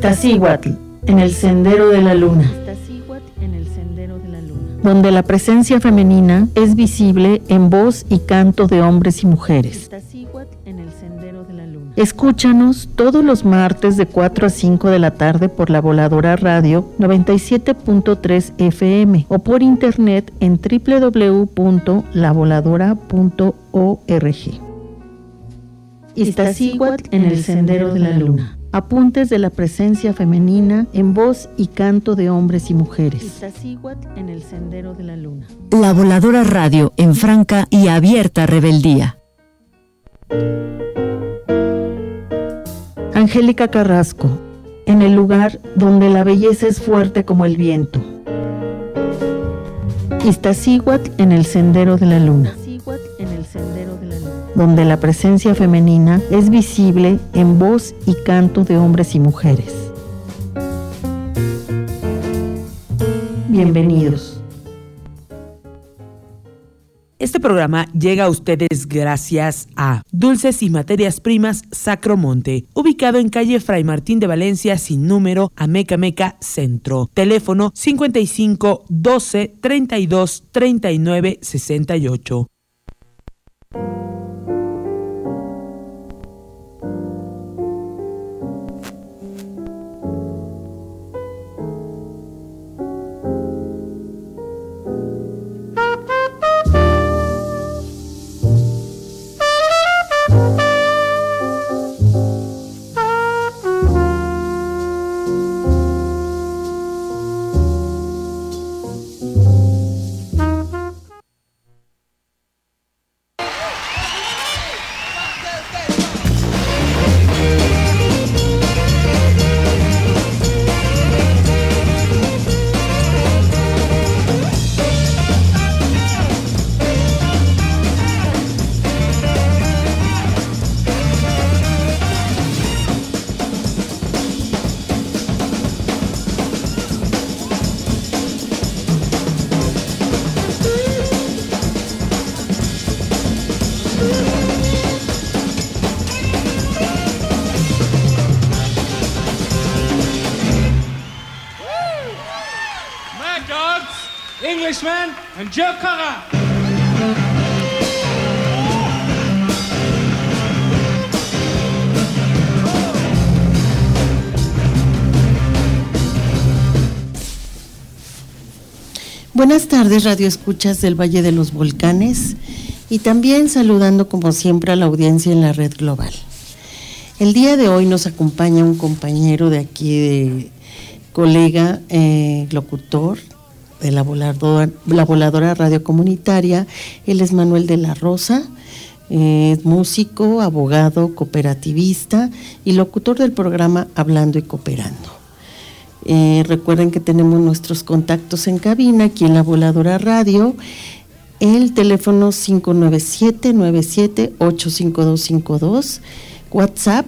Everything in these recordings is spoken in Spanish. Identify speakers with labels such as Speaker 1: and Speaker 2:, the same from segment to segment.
Speaker 1: Iztaccíhuatl, en el Sendero de la Luna, donde la presencia femenina es visible en voz y canto de hombres y mujeres. Escúchanos todos los martes de 4 a 5 de la tarde por La Voladora Radio 97.3 FM o por internet en www.lavoladora.org. Iztaccíhuatl en el Sendero de la Luna. Apuntes de la presencia femenina en voz y canto de hombres y mujeres. Iztaccíhuatl en el Sendero de la Luna.
Speaker 2: La Voladora Radio en franca y abierta rebeldía.
Speaker 1: Angélica Carrasco, en el lugar donde la belleza es fuerte como el viento. Iztaccíhuatl en el Sendero de la Luna, donde la presencia femenina es visible en voz y canto de hombres y mujeres. Bienvenidos.
Speaker 3: Este programa llega a ustedes gracias a Dulces y Materias Primas Sacromonte, ubicado en calle Fray Martín de Valencia, sin número, Amecameca Centro. Teléfono 55 12 32 39 68.
Speaker 4: Englishman and Joe Cocker.
Speaker 1: Buenas tardes, Radio Escuchas del Valle de los Volcanes, y también saludando como siempre a la audiencia en la red global. El día de hoy nos acompaña un compañero de aquí, colega, locutor de la Voladora Radio Comunitaria. Él es Manuel de la Rosa, es músico, abogado, cooperativista y locutor del programa Hablando y Cooperando. Recuerden que tenemos nuestros contactos en cabina aquí en la Voladora Radio, el teléfono 597-97-85252, WhatsApp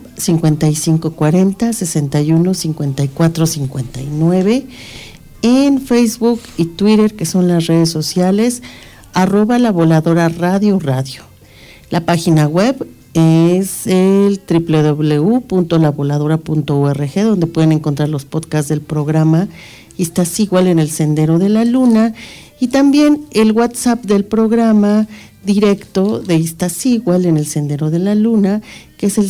Speaker 1: 5540-615459, en Facebook y Twitter, que son las redes sociales, @La Voladora Radio. La página web es el www.lavoladora.org, donde pueden encontrar los podcasts del programa Iztaccíhuatl en el Sendero de la Luna, y también el WhatsApp del programa directo de Iztaccíhuatl en el Sendero de la Luna, que es el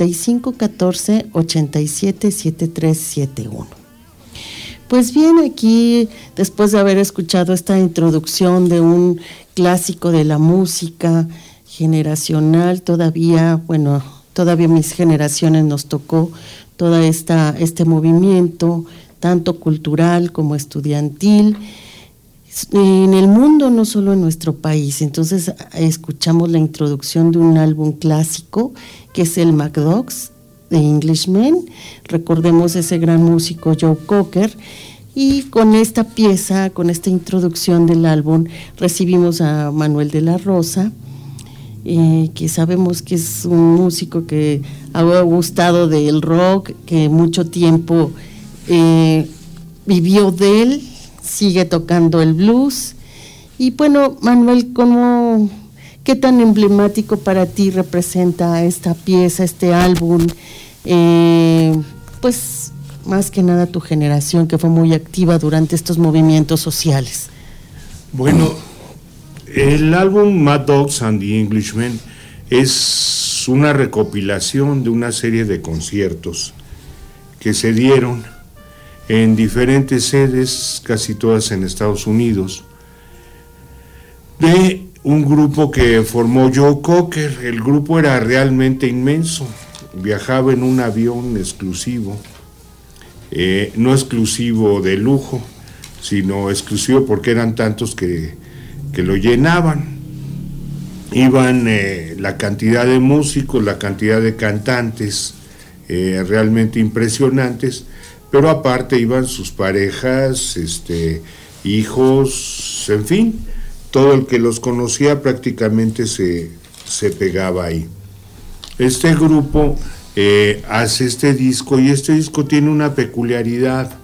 Speaker 1: 5514-877371. Pues bien, aquí, después de haber escuchado esta introducción de un clásico de la música generacional, todavía mis generaciones nos tocó todo este movimiento, tanto cultural como estudiantil, en el mundo, no solo en nuestro país. Entonces escuchamos la introducción de un álbum clásico que es el McDogs de Englishmen. Recordemos ese gran músico Joe Cocker, y con esta pieza, con esta introducción del álbum, recibimos a Manuel de la Rosa, que sabemos que es un músico que ha gustado del rock, que mucho tiempo vivió de él, sigue tocando el blues. Y bueno, Manuel, ¿qué tan emblemático para ti representa esta pieza, este álbum? Pues más que nada tu generación, que fue muy activa durante estos movimientos sociales?
Speaker 5: Bueno, el álbum Mad Dogs and the Englishmen es una recopilación de una serie de conciertos que se dieron en diferentes sedes, casi todas en Estados Unidos, de un grupo que formó Joe Cocker. El grupo era realmente inmenso, viajaba en un avión exclusivo, no exclusivo de lujo, sino exclusivo porque eran tantos que lo llenaban. Iban la cantidad de músicos, la cantidad de cantantes, realmente impresionantes, pero aparte iban sus parejas, hijos, en fin, todo el que los conocía prácticamente se pegaba ahí. Este grupo hace este disco, y este disco tiene una peculiaridad: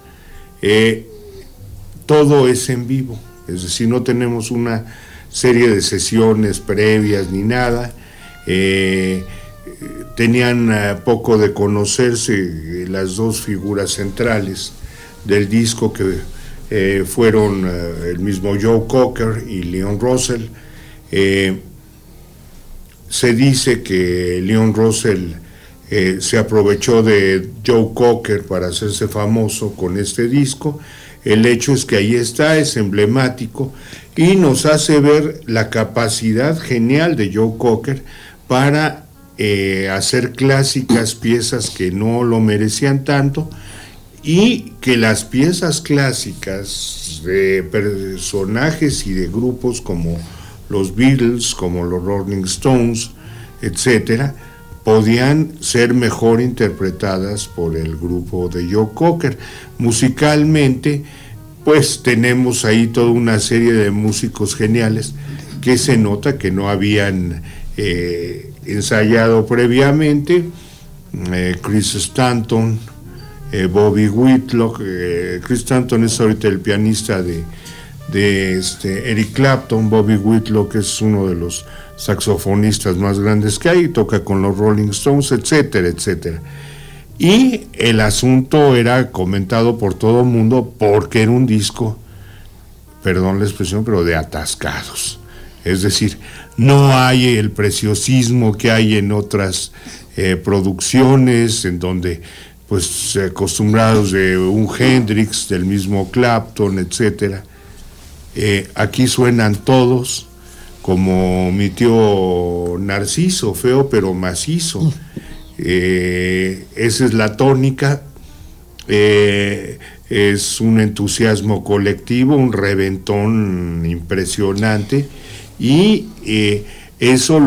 Speaker 5: todo es en vivo, es decir, no tenemos una serie de sesiones previas ni nada. Tenían poco de conocerse las dos figuras centrales del disco, que fueron el mismo Joe Cocker y Leon Russell. Se dice que Leon Russell se aprovechó de Joe Cocker para hacerse famoso con este disco. El hecho es que ahí está, es emblemático y nos hace ver la capacidad genial de Joe Cocker para hacer clásicas piezas que no lo merecían tanto, y que las piezas clásicas de personajes y de grupos como los Beatles, como los Rolling Stones, etcétera, podían ser mejor interpretadas por el grupo de Joe Cocker. Musicalmente, pues tenemos ahí toda una serie de músicos geniales que se nota que no habían ensayado previamente. Chris Stanton, Bobby Whitlock. Chris Stanton es ahorita el pianista de Eric Clapton. Bobby Whitlock es uno de los saxofonistas más grandes que hay, toca con los Rolling Stones, etcétera, etcétera. Y el asunto era comentado por todo el mundo porque era un disco, perdón la expresión, pero de atascados. Es decir, no hay el preciosismo que hay en otras producciones, en donde pues acostumbrados de un Hendrix, del mismo Clapton, etcétera. Aquí suenan todos como mi tío Narciso, feo pero macizo. Esa es la tónica. Es un entusiasmo colectivo, un reventón impresionante, y eso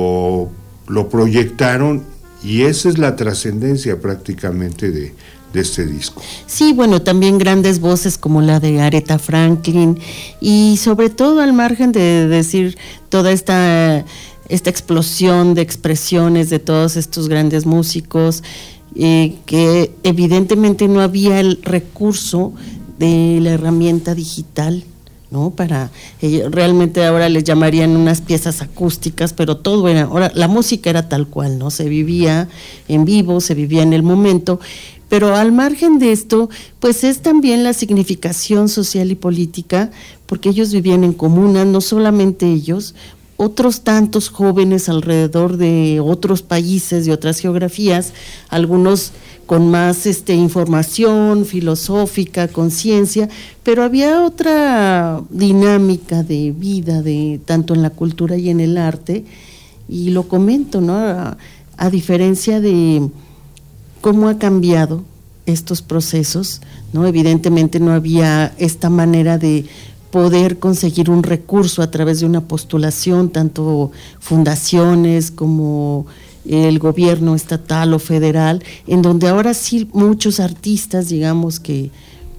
Speaker 5: lo proyectaron, y esa es la trascendencia prácticamente de este disco.
Speaker 1: Sí, bueno, también grandes voces como la de Aretha Franklin, y sobre todo, al margen de decir toda esta explosión de expresiones de todos estos grandes músicos, que evidentemente no había el recurso de la herramienta digital, ¿no? Para realmente ahora les llamarían unas piezas acústicas, pero todo era, ahora la música era tal cual, ¿no? Se vivía en vivo, se vivía en el momento. Pero al margen de esto, pues es también la significación social y política, porque ellos vivían en comunas, no solamente ellos, otros tantos jóvenes alrededor de otros países, de otras geografías, algunos con más información filosófica, conciencia, pero había otra dinámica de vida, de tanto en la cultura y en el arte, y lo comento, ¿no? A diferencia de cómo ha cambiado estos procesos, ¿no? Evidentemente no había esta manera de poder conseguir un recurso a través de una postulación, tanto fundaciones como el gobierno estatal o federal, en donde ahora sí muchos artistas, digamos, que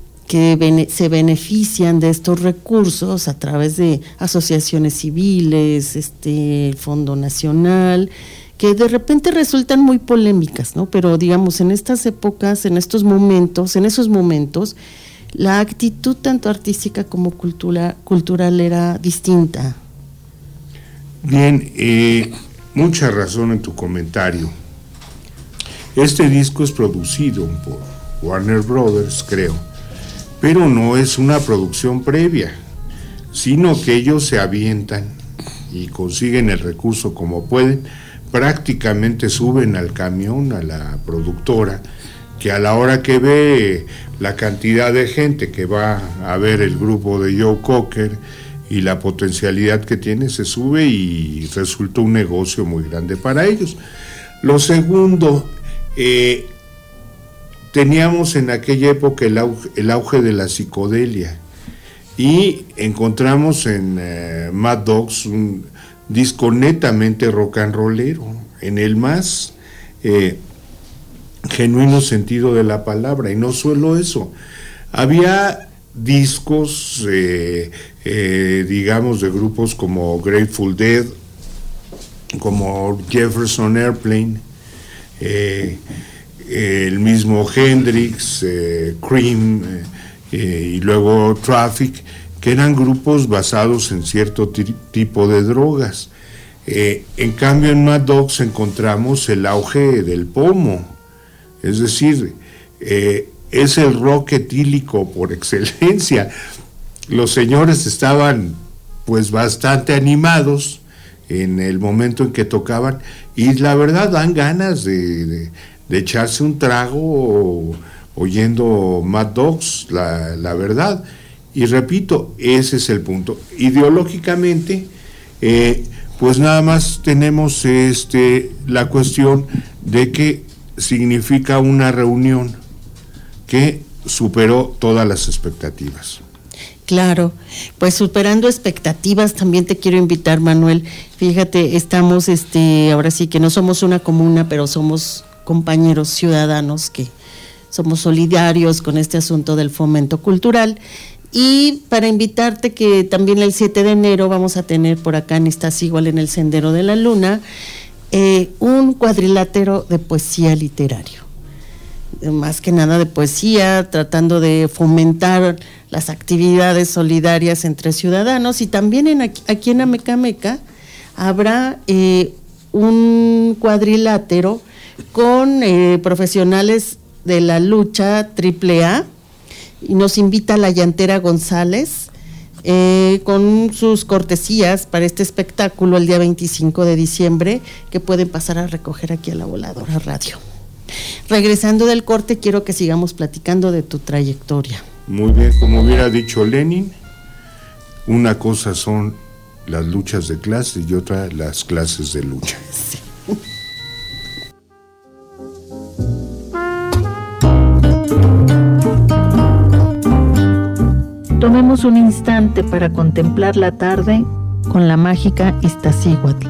Speaker 1: se benefician de estos recursos a través de asociaciones civiles, Fondo Nacional, que de repente resultan muy polémicas, ¿no? Pero digamos, en estas épocas, en esos momentos, la actitud tanto artística como cultural era distinta.
Speaker 5: Bien, mucha razón en tu comentario. Este disco es producido Warner Brothers, creo, pero no es una producción previa, sino que ellos se avientan y consiguen el recurso como pueden, prácticamente suben al camión a la productora, que a la hora que ve la cantidad de gente que va a ver el grupo de Joe Cocker y la potencialidad que tiene, se sube y resulta un negocio muy grande para ellos. Lo segundo, teníamos en aquella época el auge de la psicodelia y encontramos en Mad Dogs un disco netamente rock and rollero, en el más genuino sentido de la palabra, y no solo eso, había discos, digamos, de grupos como Grateful Dead, como Jefferson Airplane, el mismo Hendrix, Cream, y luego Traffic, que eran grupos basados en cierto tipo de drogas. En cambio, en Mad Dogs encontramos el auge del pomo, es decir, es el rock etílico por excelencia. Los señores estaban pues bastante animados en el momento en que tocaban, y la verdad dan ganas de echarse un trago oyendo Mad Dogs, la verdad. Y repito, ese es el punto. Ideológicamente, pues nada más tenemos la cuestión de que significa una reunión que superó todas las expectativas.
Speaker 1: Claro, pues superando expectativas, también te quiero invitar, Manuel. Fíjate, estamos, ahora sí que no somos una comuna, pero somos compañeros ciudadanos que somos solidarios con este asunto del fomento cultural. Y para invitarte, que también el 7 de enero vamos a tener por acá en Iztaccíhuatl, en el Sendero de la Luna, un cuadrilátero de poesía literario. Más que nada de poesía, tratando de fomentar las actividades solidarias entre ciudadanos. Y también aquí en Amecameca habrá un cuadrilátero con profesionales de la lucha AAA, y nos invita la Llantera González con sus cortesías para este espectáculo el día 25 de diciembre, que pueden pasar a recoger aquí a La Voladora Radio. Regresando del corte, quiero que sigamos platicando de tu trayectoria.
Speaker 5: Muy bien, como hubiera dicho Lenin, una cosa son las luchas de clase y otra las clases de lucha.
Speaker 1: Sí. Tomemos un instante para contemplar la tarde con la mágica Iztaccíhuatl.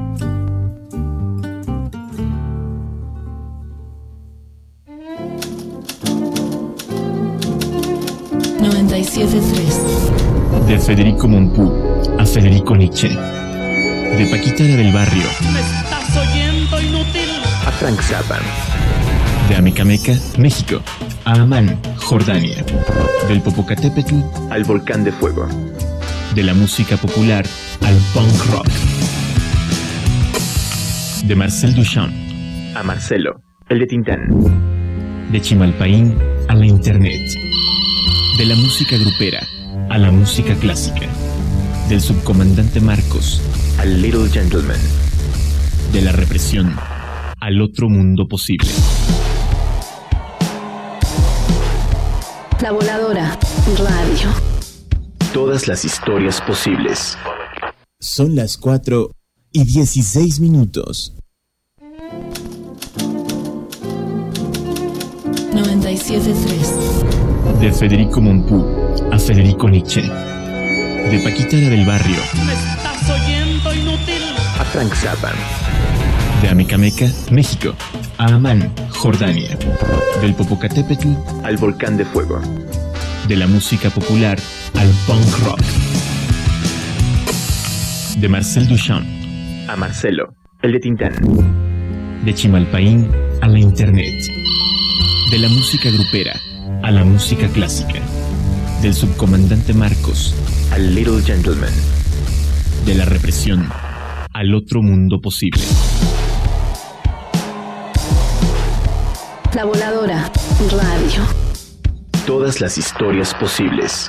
Speaker 6: De Federico Mompou a Federico Nietzsche. De Paquita del Barrio.
Speaker 4: ¿Me estás oyendo, inútil?
Speaker 6: A Frank Zappa. De Amecameca, México, a Amán, Jordania. Del Popocatépetl al Volcán de Fuego. De la música popular al punk rock. De Marcel Duchamp a Marcelo, el de Tintán. De Chimalpaín a la internet. De la música grupera a la música clásica. Del subcomandante Marcos al Little Gentleman. De la represión al otro mundo posible.
Speaker 2: La Voladora Radio.
Speaker 6: Todas las historias posibles.
Speaker 7: Son las 4:16.
Speaker 2: 97.3.
Speaker 6: De Federico Mompou a Federico Nietzsche. De Paquita del Barrio.
Speaker 4: ¿Me estás oyendo, inútil?
Speaker 6: A Frank Zappa. De Amecameca, México, a Amán, Jordania. Del Popocatépetl al Volcán de Fuego. De la música popular al punk rock. De Marcel Duchamp a Marcelo, el de Tintán. De Chimalpaín a la internet. De la música grupera a la música clásica. Del subcomandante Marcos al Little Gentleman. De la represión al otro mundo posible.
Speaker 2: La Voladora
Speaker 7: Radio.
Speaker 6: Todas las historias posibles.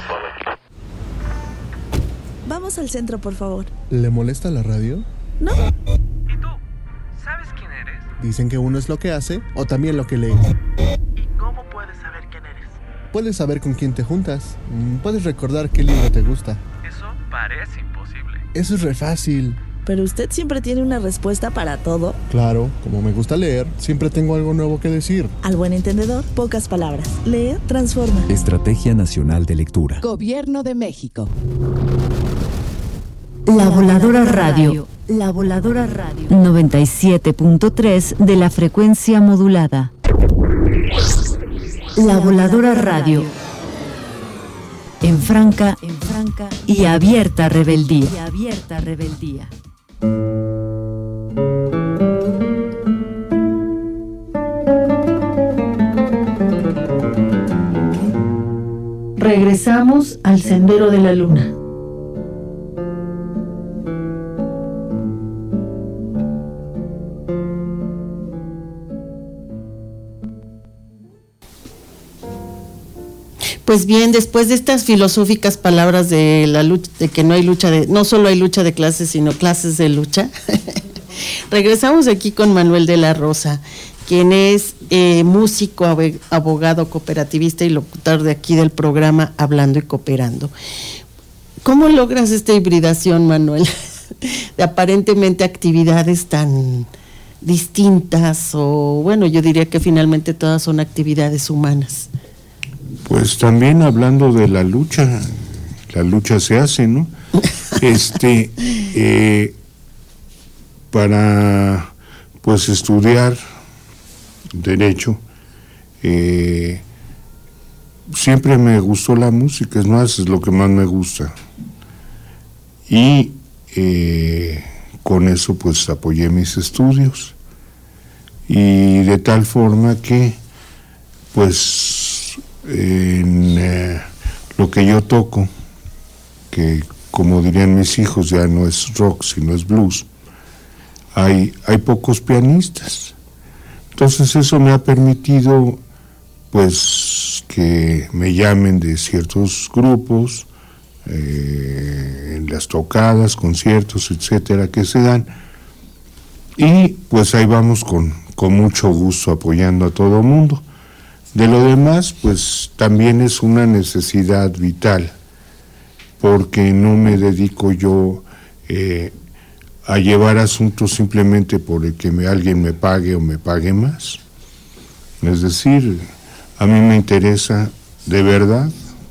Speaker 8: Vamos al centro, por favor.
Speaker 9: ¿Le molesta la radio?
Speaker 8: No.
Speaker 10: ¿Y tú? ¿Sabes quién eres?
Speaker 9: Dicen que uno es lo que hace o también lo que lee.
Speaker 10: ¿Y cómo puedes saber quién eres?
Speaker 9: Puedes saber con quién te juntas. Puedes recordar qué libro te gusta.
Speaker 10: Eso parece imposible.
Speaker 9: Eso es re fácil.
Speaker 8: Pero usted siempre tiene una respuesta para todo.
Speaker 9: Claro, como me gusta leer, siempre tengo algo nuevo que decir.
Speaker 8: Al buen entendedor, pocas palabras. Lee, transforma.
Speaker 11: Estrategia Nacional de Lectura.
Speaker 12: Gobierno de México.
Speaker 2: La Voladora Radio. La Voladora Radio. 97.3 de la frecuencia modulada. La Voladora Radio. En franca y abierta rebeldía.
Speaker 1: Regresamos al Sendero de la Luna. Pues bien, después de estas filosóficas palabras de la lucha, de que no solo hay lucha de clases, sino clases de lucha, regresamos aquí con Manuel de la Rosa, quien es músico, abogado, cooperativista y locutor de aquí del programa Hablando y Cooperando. ¿Cómo logras esta hibridación, Manuel, de aparentemente actividades tan distintas, o bueno, yo diría que finalmente todas son actividades humanas?
Speaker 5: Pues también hablando de la lucha se hace, ¿no? Para pues estudiar Derecho, siempre me gustó la música, es más, es lo que más me gusta. Y con eso pues apoyé mis estudios. Y de tal forma que pues en lo que yo toco, que como dirían mis hijos ya no es rock sino es blues, hay pocos pianistas. Entonces eso me ha permitido pues que me llamen de ciertos grupos, en las tocadas, conciertos, etcétera, que se dan, y pues ahí vamos con mucho gusto apoyando a todo mundo. De lo demás, pues también es una necesidad vital, porque no me dedico yo a llevar asuntos simplemente por el que alguien me pague o me pague más. Es decir, a mí me interesa de verdad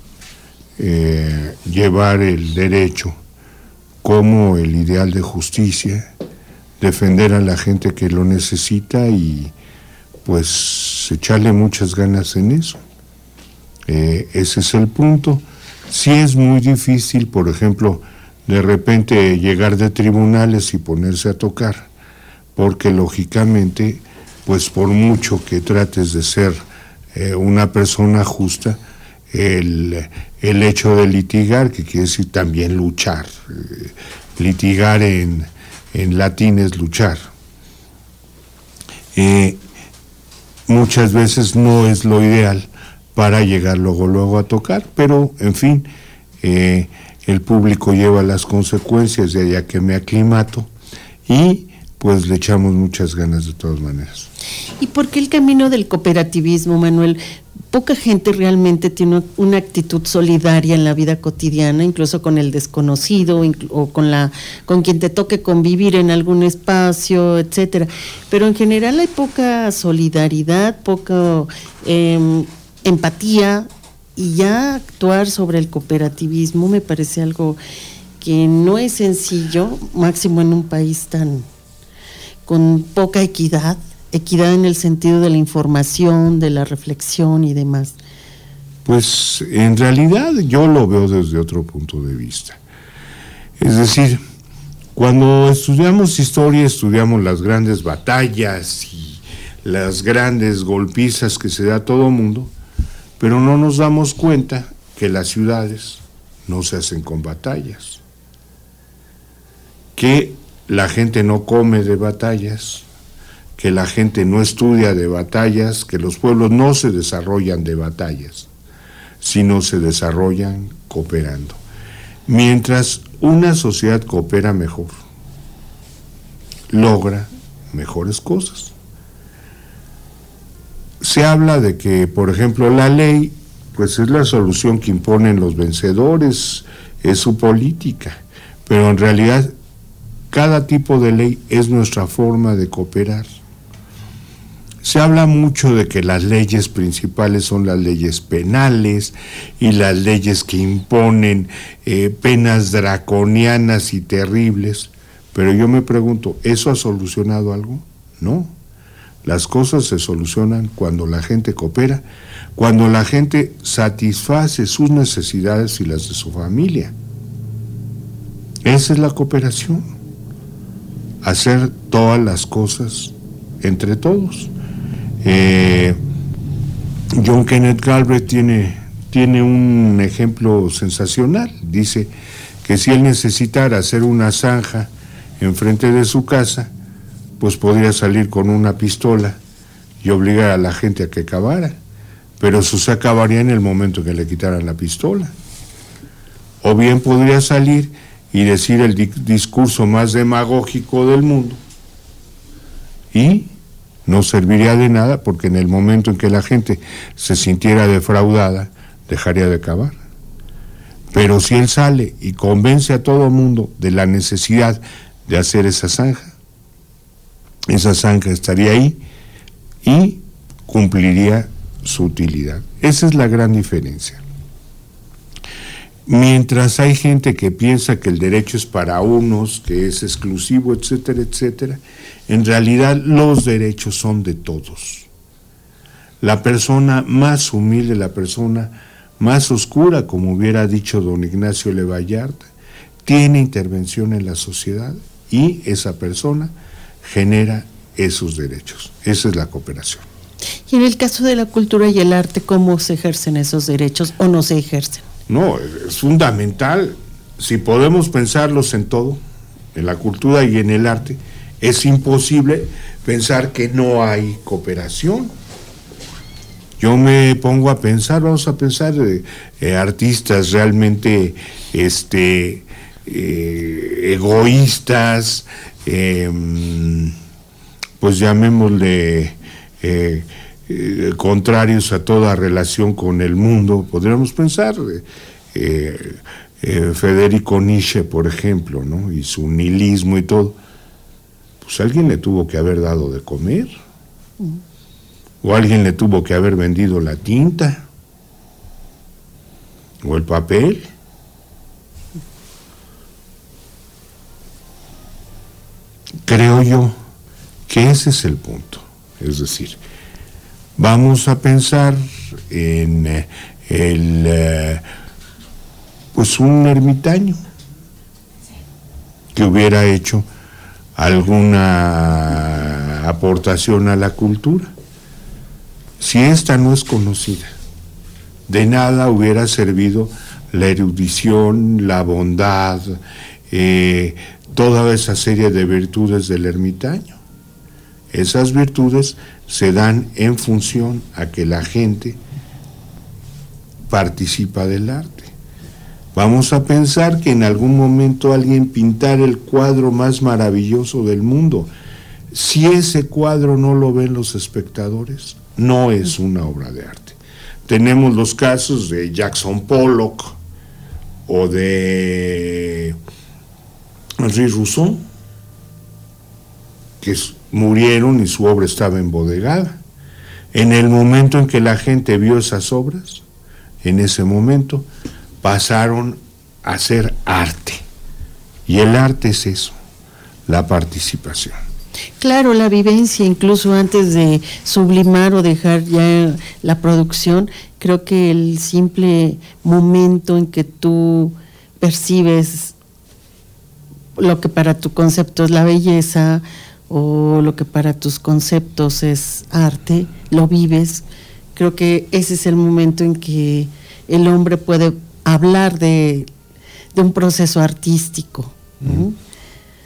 Speaker 5: llevar el derecho como el ideal de justicia, defender a la gente que lo necesita y pues echarle muchas ganas en eso. Ese es el punto. Sí es muy difícil, por ejemplo, de repente llegar de tribunales y ponerse a tocar, porque lógicamente, pues por mucho que trates de ser una persona justa, el hecho de litigar, que quiere decir también luchar, litigar en latín es luchar, muchas veces no es lo ideal para llegar luego a tocar, pero en fin, el público lleva las consecuencias de allá que me aclimato y pues le echamos muchas ganas de todas maneras.
Speaker 1: ¿Y por qué el camino del cooperativismo, Manuel? Poca gente realmente tiene una actitud solidaria en la vida cotidiana, incluso con el desconocido o con quien te toque convivir en algún espacio, etcétera. Pero en general hay poca solidaridad, poca empatía, y ya actuar sobre el cooperativismo me parece algo que no es sencillo, máximo en un país con poca equidad en el sentido de la información, de la reflexión y demás.
Speaker 5: Pues en realidad yo lo veo desde otro punto de vista. Es decir, cuando estudiamos historia, estudiamos las grandes batallas y las grandes golpizas que se da a todo mundo, pero no nos damos cuenta que las ciudades no se hacen con batallas, que la gente no come de batallas, que la gente no estudia de batallas, que los pueblos no se desarrollan de batallas, sino se desarrollan cooperando. Mientras una sociedad coopera mejor, logra mejores cosas. Se habla de que, por ejemplo, la ley, pues es la solución que imponen los vencedores, es su política, pero en realidad cada tipo de ley es nuestra forma de cooperar. Se habla mucho de que las leyes principales son las leyes penales y las leyes que imponen penas draconianas y terribles, pero yo me pregunto, ¿eso ha solucionado algo? No. Las cosas se solucionan cuando la gente coopera, cuando la gente satisface sus necesidades y las de su familia. Esa es la cooperación, hacer todas las cosas entre todos. John Kenneth Galbraith tiene un ejemplo sensacional. Dice que si él necesitara hacer una zanja enfrente de su casa, pues podría salir con una pistola y obligar a la gente a que cavara, pero eso se acabaría en el momento que le quitaran la pistola. O bien podría salir y decir el discurso más demagógico del mundo y no serviría de nada, porque en el momento en que la gente se sintiera defraudada, dejaría de cavar. Pero si él sale y convence a todo el mundo de la necesidad de hacer esa zanja estaría ahí y cumpliría su utilidad. Esa es la gran diferencia. Mientras hay gente que piensa que el derecho es para unos, que es exclusivo, etcétera, etcétera, en realidad los derechos son de todos. La persona más humilde, la persona más oscura, como hubiera dicho don Ignacio L. Vallarta, tiene intervención en la sociedad y esa persona genera esos derechos. Esa es la cooperación.
Speaker 1: Y en el caso de la cultura y el arte, ¿cómo se ejercen esos derechos o no se ejercen?
Speaker 5: No, es fundamental. Si podemos pensarlos en todo, en la cultura y en el arte, es imposible pensar que no hay cooperación. Yo me pongo a pensar, vamos a pensar artistas realmente egoístas, pues llamémosle contrarios a toda relación con el mundo. Podríamos pensar Federico Nietzsche, por ejemplo, ¿no? Y su nihilismo y todo. Pues alguien le tuvo que haber dado de comer, o alguien le tuvo que haber vendido la tinta o el papel. Creo yo que ese es el punto. Es decir, vamos a pensar en pues un ermitaño que hubiera hecho alguna aportación a la cultura. Si esta no es conocida, de nada hubiera servido la erudición, la bondad, toda esa serie de virtudes del ermitaño. Esas virtudes se dan en función a que la gente participa del arte. Vamos a pensar que en algún momento alguien pintara el cuadro más maravilloso del mundo. Si ese cuadro no lo ven los espectadores, no es una obra de arte. Tenemos los casos de Jackson Pollock o de Henri Rousseau, que murieron y su obra estaba embodegada. En el momento en que la gente vio esas obras, en ese momento pasaron a ser arte. Y el arte es eso, la participación.
Speaker 1: Claro, la vivencia, incluso antes de sublimar o dejar ya la producción, creo que el simple momento en que tú percibes lo que para tu concepto es la belleza o lo que para tus conceptos es arte, lo vives, creo que ese es el momento en que el hombre puede hablar de un proceso artístico.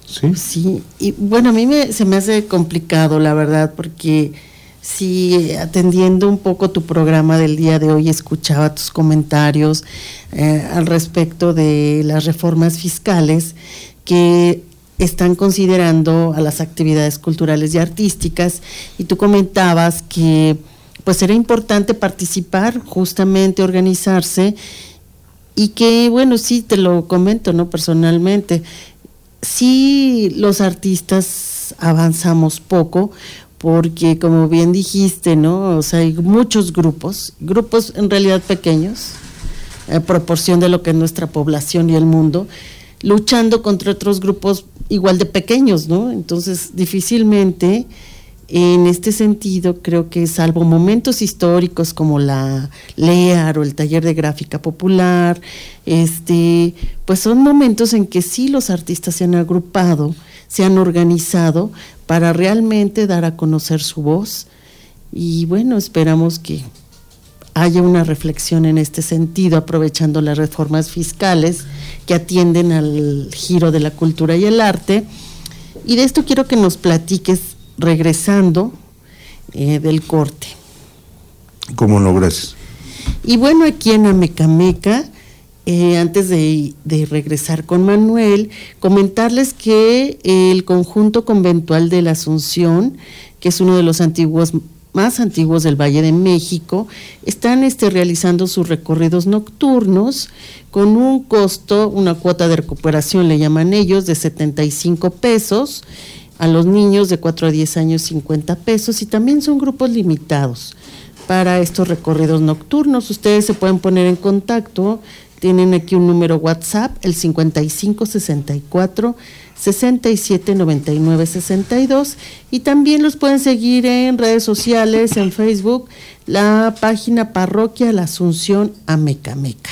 Speaker 5: Sí.
Speaker 1: Sí, y bueno, a mí se me hace complicado, la verdad, porque sí, atendiendo un poco tu programa del día de hoy, escuchaba tus comentarios al respecto de las reformas fiscales que están considerando a las actividades culturales y artísticas, y tú comentabas que pues era importante participar, justamente organizarse, y que bueno, sí, te lo comento, ¿no? Personalmente, sí, los artistas avanzamos poco, porque como bien dijiste, ¿no? O sea, hay muchos grupos en realidad pequeños, en proporción de lo que es nuestra población y el mundo, luchando contra otros grupos igual de pequeños, ¿no? Entonces, difícilmente, en este sentido, creo que salvo momentos históricos como la LEAR o el Taller de Gráfica Popular, pues son momentos en que sí los artistas se han agrupado, se han organizado para realmente dar a conocer su voz, y bueno, esperamos que haya una reflexión en este sentido, aprovechando las reformas fiscales que atienden al giro de la cultura y el arte. Y de esto quiero que nos platiques regresando del corte.
Speaker 5: ¿Cómo no? Gracias.
Speaker 1: Y bueno, aquí en Amecameca, antes de regresar con Manuel, comentarles que el conjunto conventual de la Asunción, que es uno de los más antiguos del Valle de México, están realizando sus recorridos nocturnos con un costo, una cuota de recuperación le llaman ellos, de 75 pesos, a los niños de 4 a 10 años 50 pesos, y también son grupos limitados para estos recorridos nocturnos. Ustedes se pueden poner en contacto, tienen aquí un número WhatsApp, el 5564-6799-62, y también los pueden seguir en redes sociales, en Facebook, la página Parroquia La Asunción Amecameca.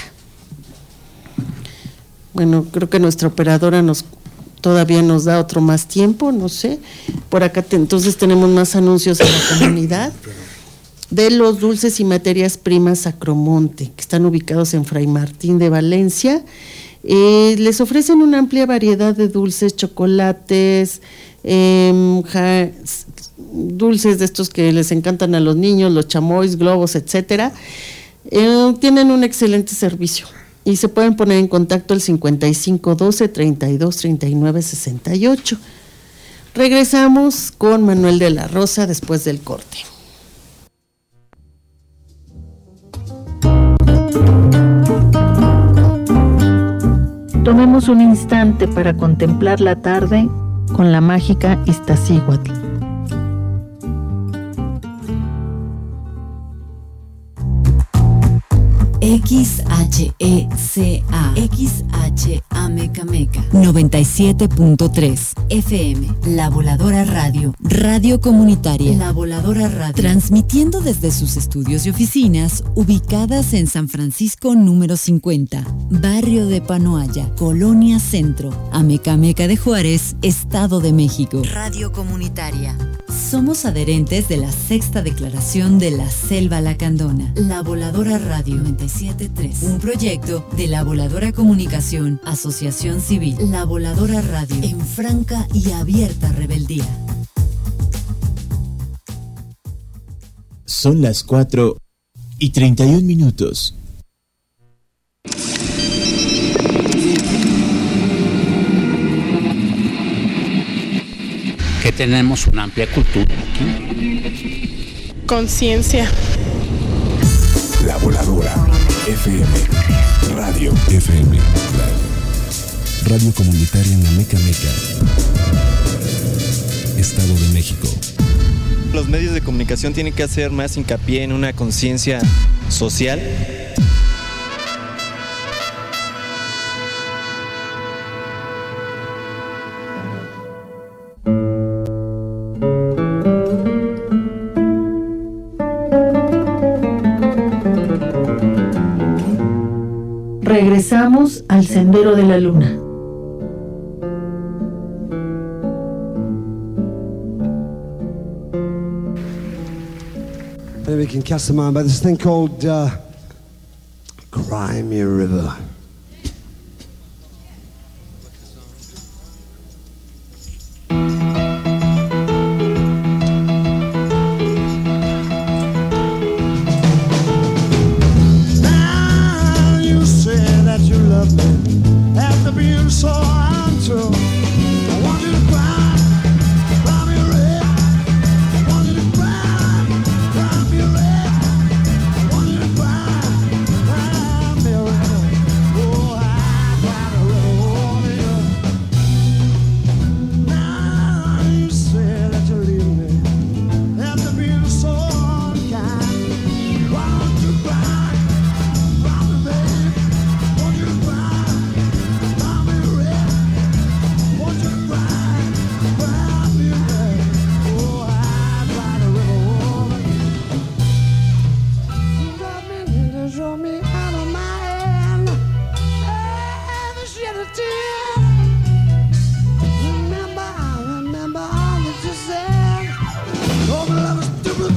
Speaker 1: Bueno, creo que nuestra operadora todavía nos da otro más tiempo, no sé, por acá entonces tenemos más anuncios en la comunidad de los dulces y materias primas Sacromonte, que están ubicados en Fray Martín de Valencia. Les ofrecen una amplia variedad de dulces, chocolates, dulces de estos que les encantan a los niños, los chamois, globos, etcétera. Tienen un excelente servicio y se pueden poner en contacto al 5512-3239-68. Regresamos con Manuel de la Rosa después del corte. Tomemos un instante para contemplar la tarde con la mágica Iztaccíhuatl.
Speaker 2: XHECA Amecameca 97.3 FM, La Voladora Radio, radio comunitaria, La Voladora Radio, transmitiendo desde sus estudios y oficinas ubicadas en San Francisco número 50, Barrio de Panoaya, Colonia Centro, Amecameca de Juárez, Estado de México. Radio comunitaria. Somos adherentes de la Sexta Declaración de la Selva Lacandona. La Voladora Radio 97.3, un proyecto de La Voladora Comunicación, Asociación Civil. La Voladora Radio, en franca y abierta rebeldía.
Speaker 6: Son las 4:31.
Speaker 7: Que tenemos una amplia cultura aquí.
Speaker 12: Conciencia.
Speaker 11: La Voladora FM Radio FM Radio comunitaria en Amecameca, Estado de México.
Speaker 13: Los medios de comunicación tienen que hacer más hincapié en una conciencia social.
Speaker 1: Regresamos al Sendero de la Luna.
Speaker 14: Maybe we can cast our mind by this thing called Crimea River.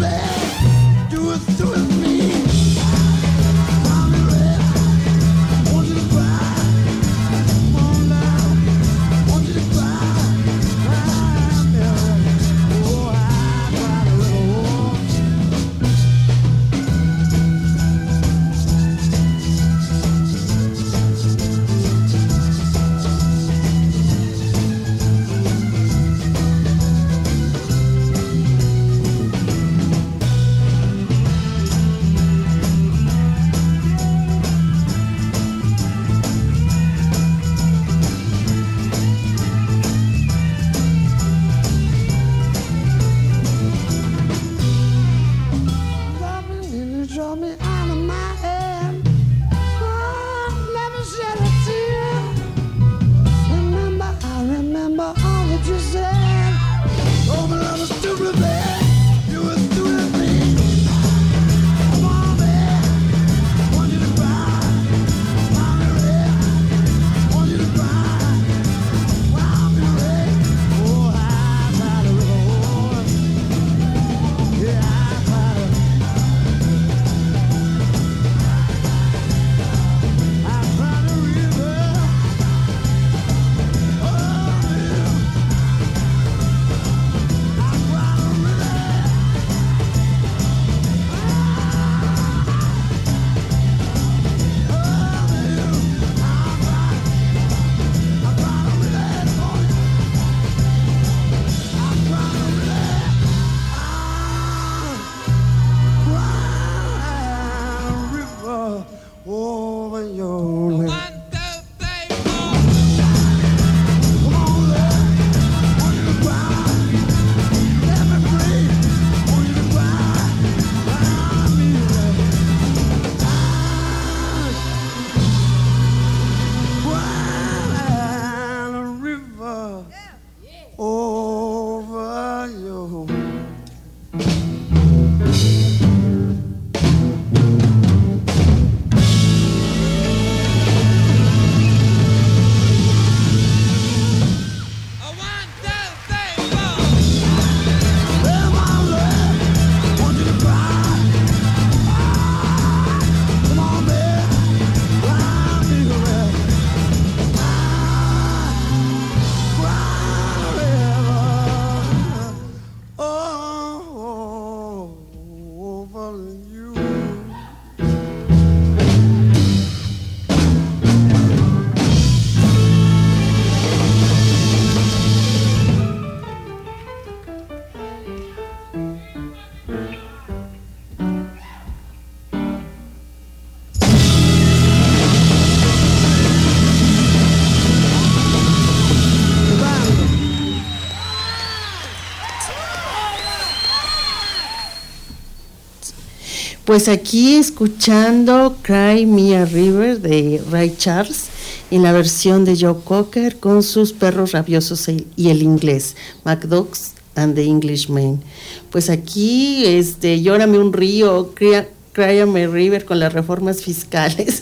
Speaker 1: Pues aquí escuchando Cry Me a River de Ray Charles en la versión de Joe Cocker con sus perros rabiosos y el inglés, MacDucks and the Englishman. Pues aquí Llórame un río, Cry Me a River con las reformas fiscales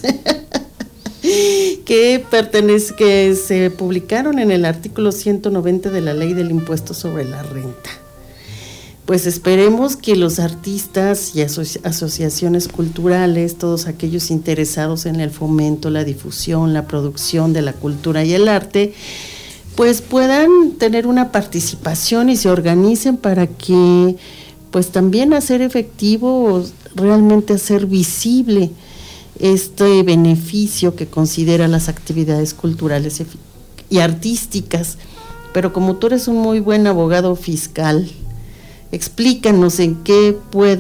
Speaker 1: que se publicaron en el artículo 190 de la Ley del Impuesto sobre la Renta. Pues esperemos que los artistas y asociaciones culturales, todos aquellos interesados en el fomento, la difusión, la producción de la cultura y el arte, pues puedan tener una participación y se organicen para que pues también hacer efectivo o realmente hacer visible este beneficio que considera las actividades culturales y artísticas. Pero como tú eres un muy buen abogado fiscal, explícanos en qué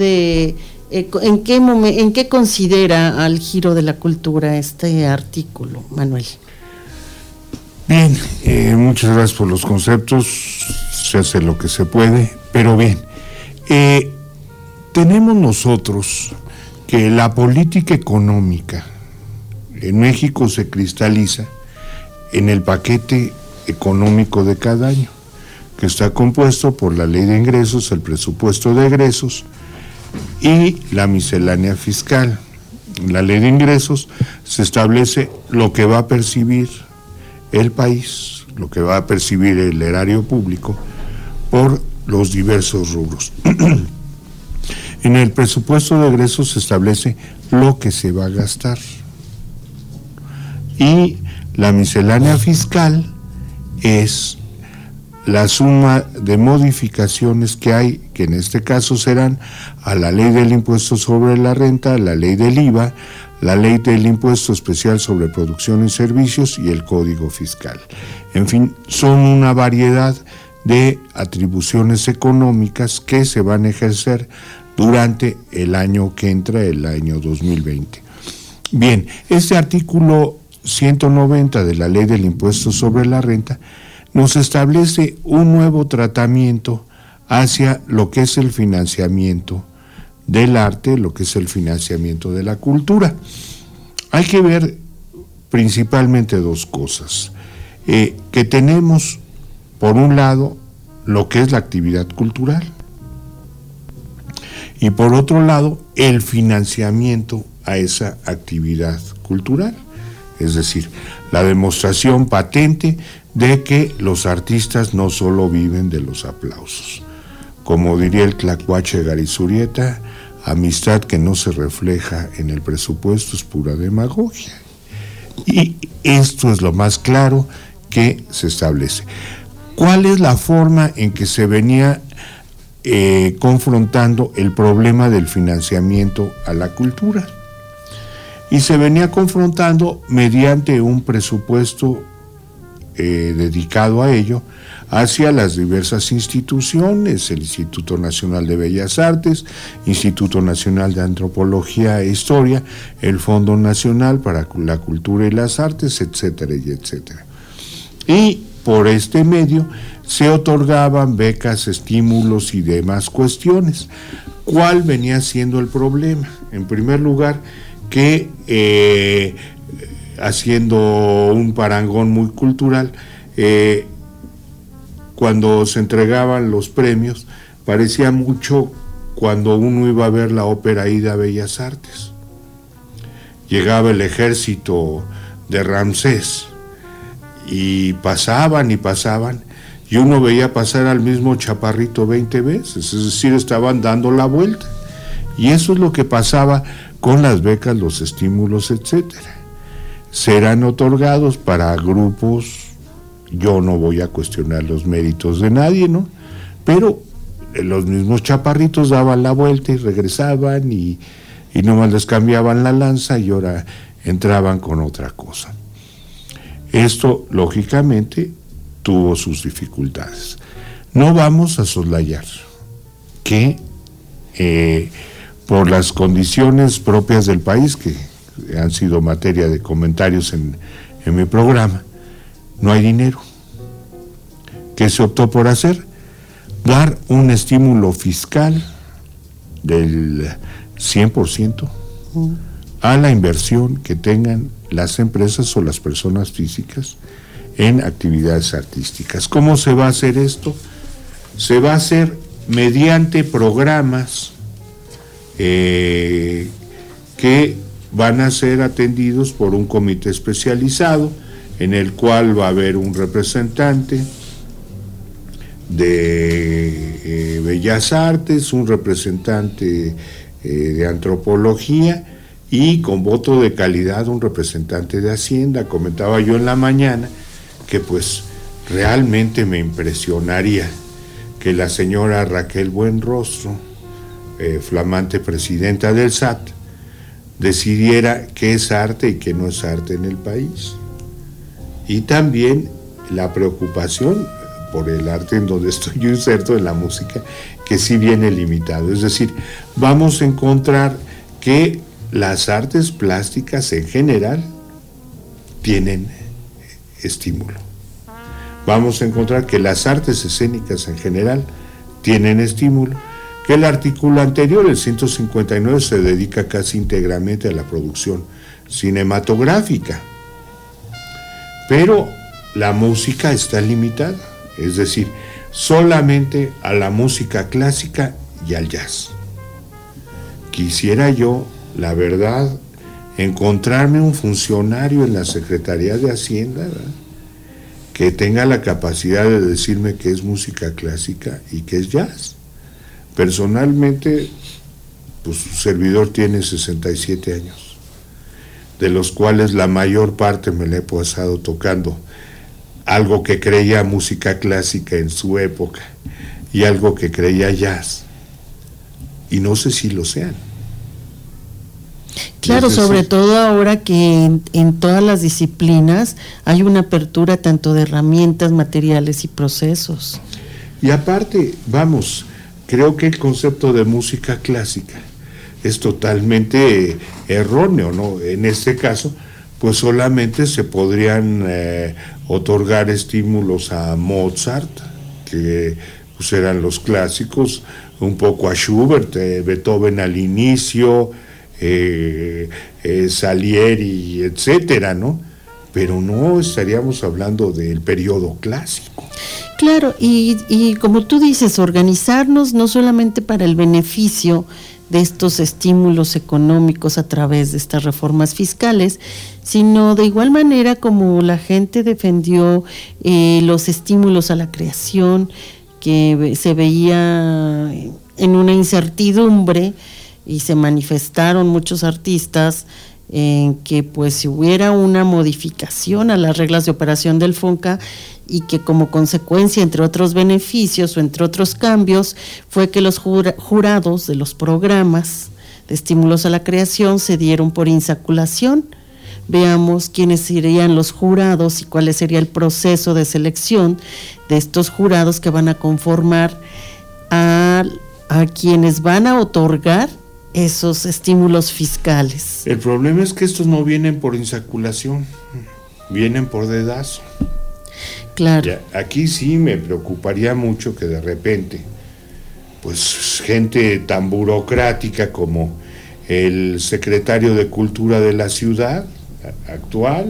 Speaker 1: considera al giro de la cultura este artículo, Manuel.
Speaker 5: Bien, muchas gracias por los conceptos, se hace lo que se puede, pero bien, tenemos nosotros que la política económica en México se cristaliza en el paquete económico de cada año, que está compuesto por la ley de ingresos, el presupuesto de egresos y la miscelánea fiscal. En la ley de ingresos se establece lo que va a percibir el país, lo que va a percibir el erario público por los diversos rubros. En el presupuesto de egresos se establece lo que se va a gastar. Y la miscelánea fiscal es la suma de modificaciones que hay, que en este caso serán a la ley del impuesto sobre la renta, a la ley del IVA, la ley del impuesto especial sobre producción y servicios y el código fiscal. En fin, son una variedad de atribuciones económicas que se van a ejercer durante el año que entra, el año 2020. Bien, este artículo 190 de la ley del impuesto sobre la renta nos establece un nuevo tratamiento hacia lo que es el financiamiento del arte, lo que es el financiamiento de la cultura. Hay que ver principalmente dos cosas, que tenemos por un lado lo que es la actividad cultural y por otro lado el financiamiento a esa actividad cultural, es decir, la demostración patente de que los artistas no solo viven de los aplausos. Como diría el tlacuache Garizurieta, amistad que no se refleja en el presupuesto es pura demagogia. Y esto es lo más claro que se establece. ¿Cuál es la forma en que se venía confrontando el problema del financiamiento a la cultura? Y se venía confrontando mediante un presupuesto dedicado a ello hacia las diversas instituciones, el Instituto Nacional de Bellas Artes, Instituto Nacional de Antropología e Historia, el Fondo Nacional para la Cultura y las Artes, etcétera, y etcétera. Y por este medio se otorgaban becas, estímulos y demás cuestiones. ¿Cuál venía siendo el problema? En primer lugar, que haciendo un parangón muy cultural, cuando se entregaban los premios, parecía mucho cuando uno iba a ver la ópera Aída a Bellas Artes. Llegaba el ejército de Ramsés y pasaban, y uno veía pasar al mismo chaparrito 20 veces, es decir, estaban dando la vuelta. Y eso es lo que pasaba con las becas, los estímulos, etcétera. Serán otorgados para grupos, yo no voy a cuestionar los méritos de nadie, ¿no? Pero los mismos chaparritos daban la vuelta y regresaban y nomás les cambiaban la lanza y ahora entraban con otra cosa. Esto, lógicamente, tuvo sus dificultades. No vamos a soslayar que por las condiciones propias del país, que han sido materia de comentarios en mi programa, no hay dinero. ¿Qué se optó por hacer? Dar un estímulo fiscal del 100% a la inversión que tengan las empresas o las personas físicas en actividades artísticas. ¿Cómo se va a hacer esto? Se va a hacer mediante programas que van a ser atendidos por un comité especializado, en el cual va a haber un representante de Bellas Artes, un representante de Antropología y con voto de calidad un representante de Hacienda. Comentaba yo en la mañana que pues realmente me impresionaría que la señora Raquel Buenrostro, flamante presidenta del SAT, decidiera qué es arte y qué no es arte en el país. Y también la preocupación por el arte en donde estoy yo inserto, en la música, que sí viene limitado. Es decir, vamos a encontrar que las artes plásticas en general tienen estímulo. Vamos a encontrar que las artes escénicas en general tienen estímulo, que el artículo anterior, el 159, se dedica casi íntegramente a la producción cinematográfica. Pero la música está limitada, es decir, solamente a la música clásica y al jazz. Quisiera yo, la verdad, encontrarme un funcionario en la Secretaría de Hacienda, ¿verdad?, que tenga la capacidad de decirme qué es música clásica y qué es jazz. Personalmente pues su servidor tiene 67 años, de los cuales la mayor parte me la he pasado tocando algo que creía música clásica en su época y algo que creía jazz, y no sé si lo sean.
Speaker 1: Claro, sobre todo ahora que en todas las disciplinas hay una apertura tanto de herramientas, materiales y procesos.
Speaker 5: Y aparte, vamos, creo que el concepto de música clásica es totalmente erróneo, ¿no? En este caso, pues solamente se podrían otorgar estímulos a Mozart, que pues eran los clásicos, un poco a Schubert, Beethoven al inicio, Salieri, etcétera, ¿no? Pero no estaríamos hablando del periodo clásico.
Speaker 1: Claro, y como tú dices, organizarnos no solamente para el beneficio de estos estímulos económicos a través de estas reformas fiscales, sino de igual manera como la gente defendió los estímulos a la creación, que se veía en una incertidumbre, y se manifestaron muchos artistas en que pues si hubiera una modificación a las reglas de operación del FONCA, y que como consecuencia, entre otros beneficios o entre otros cambios, fue que los jurados de los programas de estímulos a la creación se dieron por insaculación. Veamos quiénes serían los jurados y cuál sería el proceso de selección de estos jurados que van a conformar a quienes van a otorgar esos estímulos fiscales.
Speaker 5: El problema es que estos no vienen por insaculación, vienen por dedazo.
Speaker 1: Claro.
Speaker 5: Ya, aquí sí me preocuparía mucho que de repente, pues gente tan burocrática como el secretario de Cultura de la ciudad actual,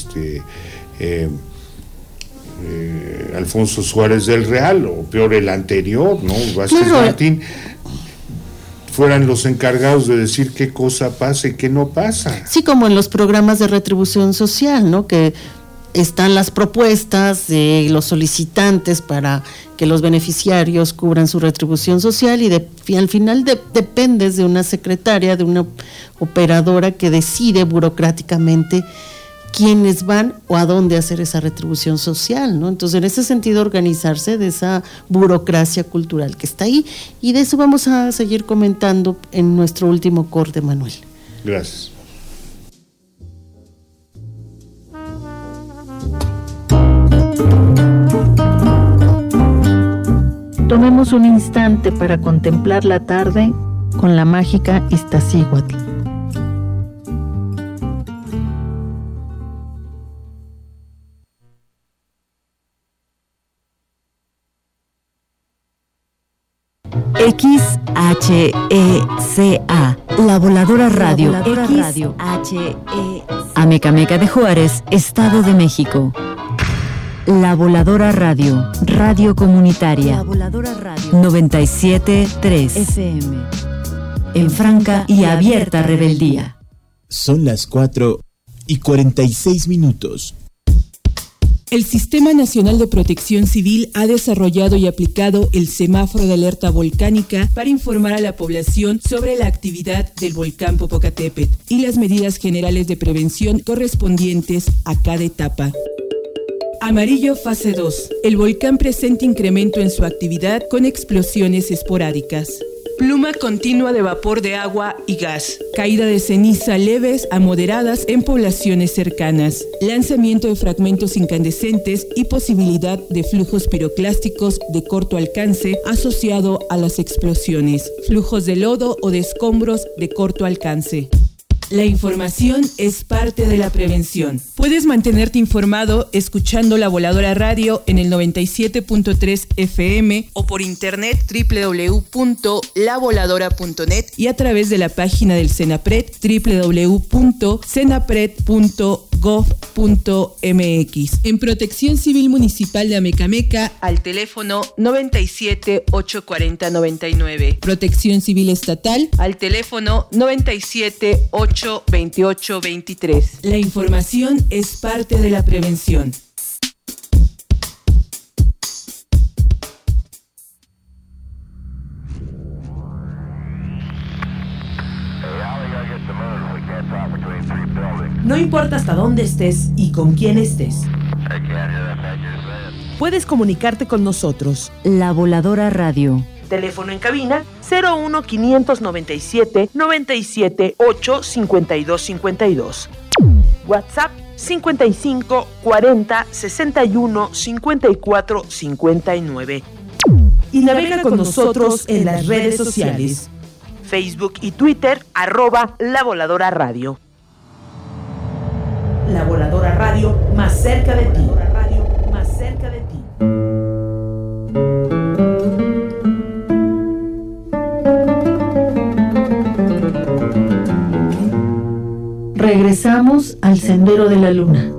Speaker 5: Alfonso Suárez del Real, o peor el anterior, ¿no? Vázquez Martín, fueran los encargados de decir qué cosa pasa y qué no pasa.
Speaker 1: Sí, como en los programas de retribución social, ¿no? Que están las propuestas de los solicitantes para que los beneficiarios cubran su retribución social, y al final dependes de una secretaria, de una operadora que decide burocráticamente quiénes van o a dónde hacer esa retribución social, ¿no? Entonces, en ese sentido, organizarse de esa burocracia cultural que está ahí, y de eso vamos a seguir comentando en nuestro último corte, Manuel.
Speaker 5: Gracias.
Speaker 1: Tomemos un instante para contemplar la tarde con la mágica Iztaccíhuatl.
Speaker 2: XHECA, La Voladora Radio, Amecameca de Juárez, Estado de México. La Voladora Radio, radio comunitaria, 97.3 FM, en franca y abierta rebeldía.
Speaker 11: Son las 4:46.
Speaker 12: El Sistema Nacional de Protección Civil ha desarrollado y aplicado el semáforo de alerta volcánica para informar a la población sobre la actividad del volcán Popocatépetl y las medidas generales de prevención correspondientes a cada etapa. Amarillo fase 2. El volcán presenta incremento en su actividad con explosiones esporádicas. Pluma continua de vapor de agua y gas. Caída de ceniza leves a moderadas en poblaciones cercanas. Lanzamiento de fragmentos incandescentes y posibilidad de flujos piroclásticos de corto alcance asociado a las explosiones. Flujos de lodo o de escombros de corto alcance. La información es parte de la prevención. Puedes mantenerte informado escuchando La Voladora Radio en el 97.3 FM o por internet www.lavoladora.net y a través de la página del CENAPRED www.cenapred.gov.mx. En Protección Civil Municipal de Amecameca al teléfono 97 840 99. Protección Civil Estatal al teléfono 97 828 23. La información es parte de la prevención.
Speaker 3: No importa hasta dónde estés y con quién estés. Puedes comunicarte con nosotros.
Speaker 2: La Voladora Radio.
Speaker 3: Teléfono en cabina 01 597 97 8 52 52. WhatsApp 55 40 61 54 59. Y navega con nosotros en las redes sociales. Facebook y Twitter, @La Voladora Radio. La Voladora Radio, más cerca de ti. Más cerca de ti.
Speaker 1: Regresamos al Sendero de la Luna.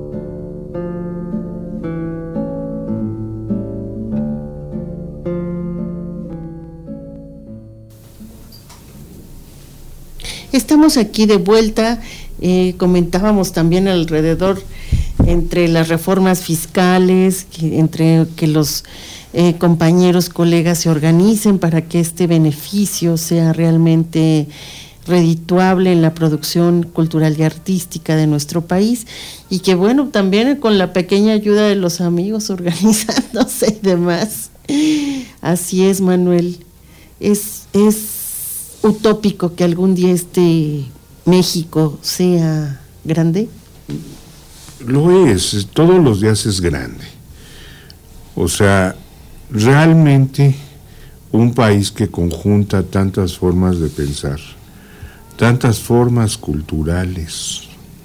Speaker 1: Estamos aquí de vuelta, comentábamos también alrededor entre las reformas fiscales, entre que los compañeros, colegas se organicen para que este beneficio sea realmente redituable en la producción cultural y artística de nuestro país, y que bueno, también con la pequeña ayuda de los amigos organizándose y demás. Así es, Manuel, es utópico que algún día México sea grande.
Speaker 5: Lo es, todos los días es grande. O sea, realmente un país que conjunta tantas formas de pensar, tantas formas culturales,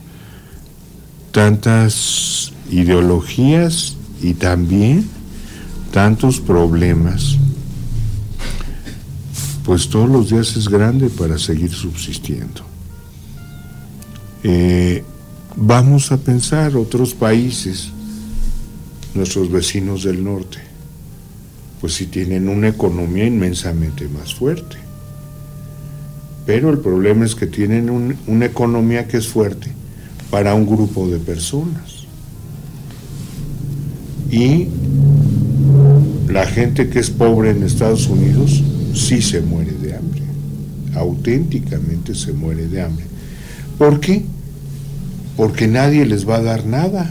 Speaker 5: tantas ideologías y también tantos problemas, pues todos los días es grande para seguir subsistiendo. Vamos a pensar otros países, nuestros vecinos del norte, pues sí tienen una economía inmensamente más fuerte, pero el problema es que tienen una economía que es fuerte para un grupo de personas, y la gente que es pobre en Estados Unidos sí se muere de hambre, auténticamente se muere de hambre. ¿Por qué? Porque nadie les va a dar nada.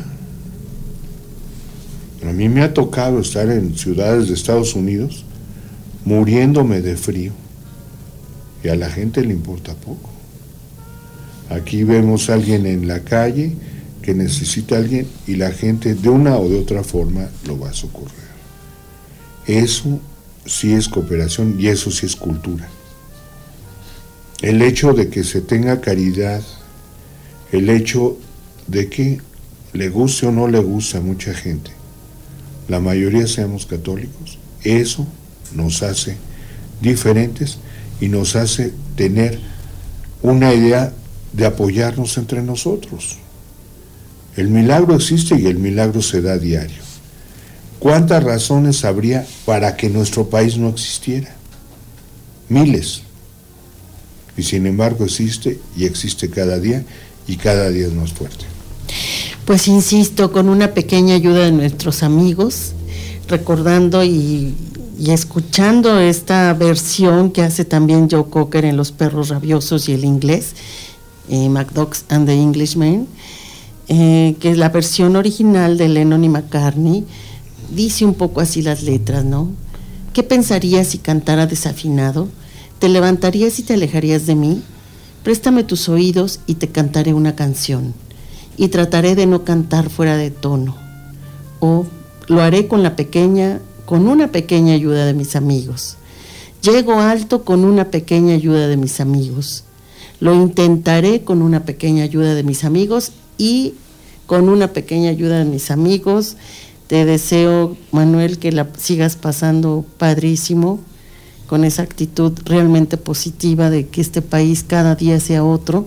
Speaker 5: A mí me ha tocado estar en ciudades de Estados Unidos muriéndome de frío, y a la gente le importa poco. Aquí vemos a alguien en la calle que necesita a alguien y la gente de una o de otra forma lo va a socorrer. Eso sí es cooperación y eso sí es cultura. El hecho de que se tenga caridad, el hecho de que le guste o no le guste a mucha gente, la mayoría seamos católicos, eso nos hace diferentes y nos hace tener una idea de apoyarnos entre nosotros. El milagro existe y el milagro se da a diario. ¿Cuántas razones habría para que nuestro país no existiera? Miles. Y sin embargo existe, y existe cada día, y cada día es más fuerte.
Speaker 1: Pues insisto, con una pequeña ayuda de nuestros amigos, recordando y escuchando esta versión que hace también Joe Cocker en Los Perros Rabiosos y el Inglés, McDucks and the Englishmen, que es la versión original de Lennon y McCartney, dice un poco así las letras, ¿no? ¿Qué pensarías si cantara desafinado? ¿Te levantarías y te alejarías de mí? Préstame tus oídos y te cantaré una canción, y trataré de no cantar fuera de tono, o lo haré con una pequeña ayuda de mis amigos. Llego alto con una pequeña ayuda de mis amigos. Lo intentaré con una pequeña ayuda de mis amigos, y con una pequeña ayuda de mis amigos te deseo, Manuel, que la sigas pasando padrísimo, con esa actitud realmente positiva de que este país cada día sea otro.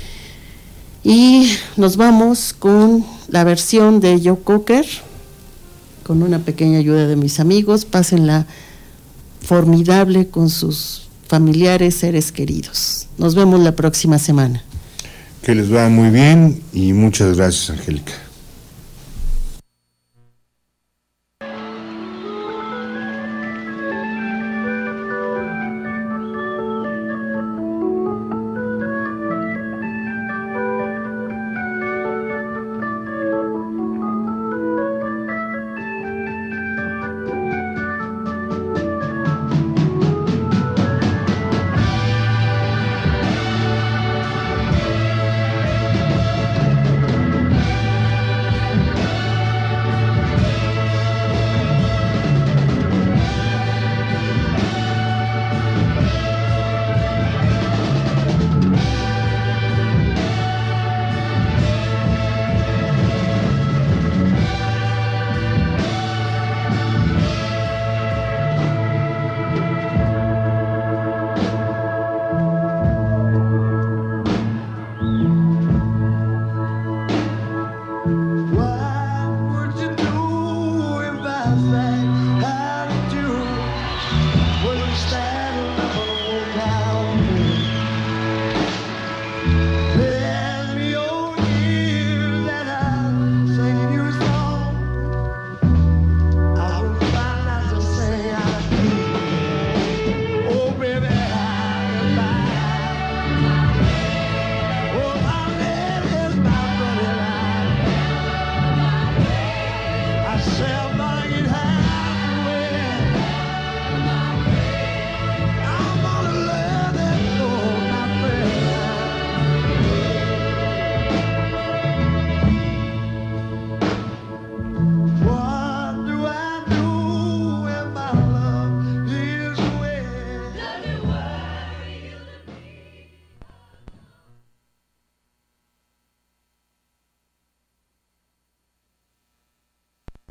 Speaker 1: Y nos vamos con la versión de Joe Cocker, con una pequeña ayuda de mis amigos. Pásenla formidable con sus familiares, seres queridos. Nos vemos la próxima semana.
Speaker 5: Que les vaya muy bien y muchas gracias, Angélica.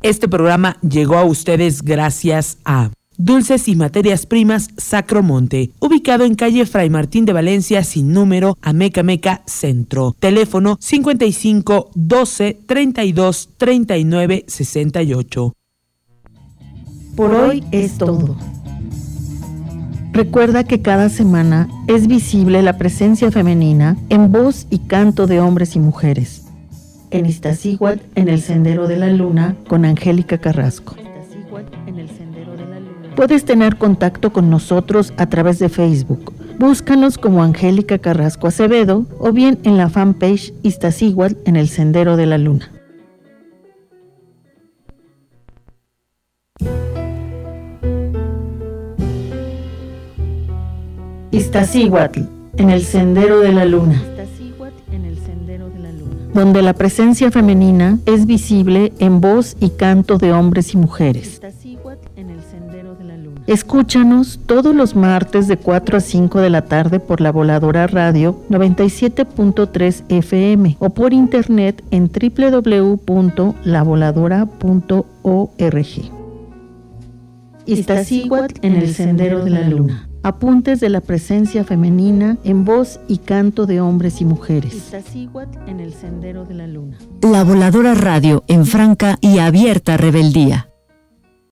Speaker 3: Este programa llegó a ustedes gracias a Dulces y Materias Primas Sacromonte, ubicado en calle Fray Martín de Valencia sin número, Amecameca Centro. Teléfono 55 12 32 39 68.
Speaker 1: Por hoy es todo. Recuerda que cada semana es visible la presencia femenina en voz y canto de hombres y mujeres. En Iztaccíhuatl, en el Sendero de la Luna, con Angélica Carrasco. Puedes tener contacto con nosotros a través de Facebook. Búscanos como Angélica Carrasco Acevedo o bien en la fanpage Iztaccíhuatl en el Sendero de la Luna. Iztaccíhuatl, en el Sendero de la Luna, donde la presencia femenina es visible en voz y canto de hombres y mujeres. Escúchanos todos los martes de 4 a 5 de la tarde por La Voladora Radio 97.3 FM o por internet en www.lavoladora.org. Iztaccíhuatl en el Sendero de la Luna. Apuntes de la presencia femenina en voz y canto de hombres y mujeres. Iztaccíhuatl en el Sendero de la Luna.
Speaker 2: La Voladora Radio en franca y abierta rebeldía.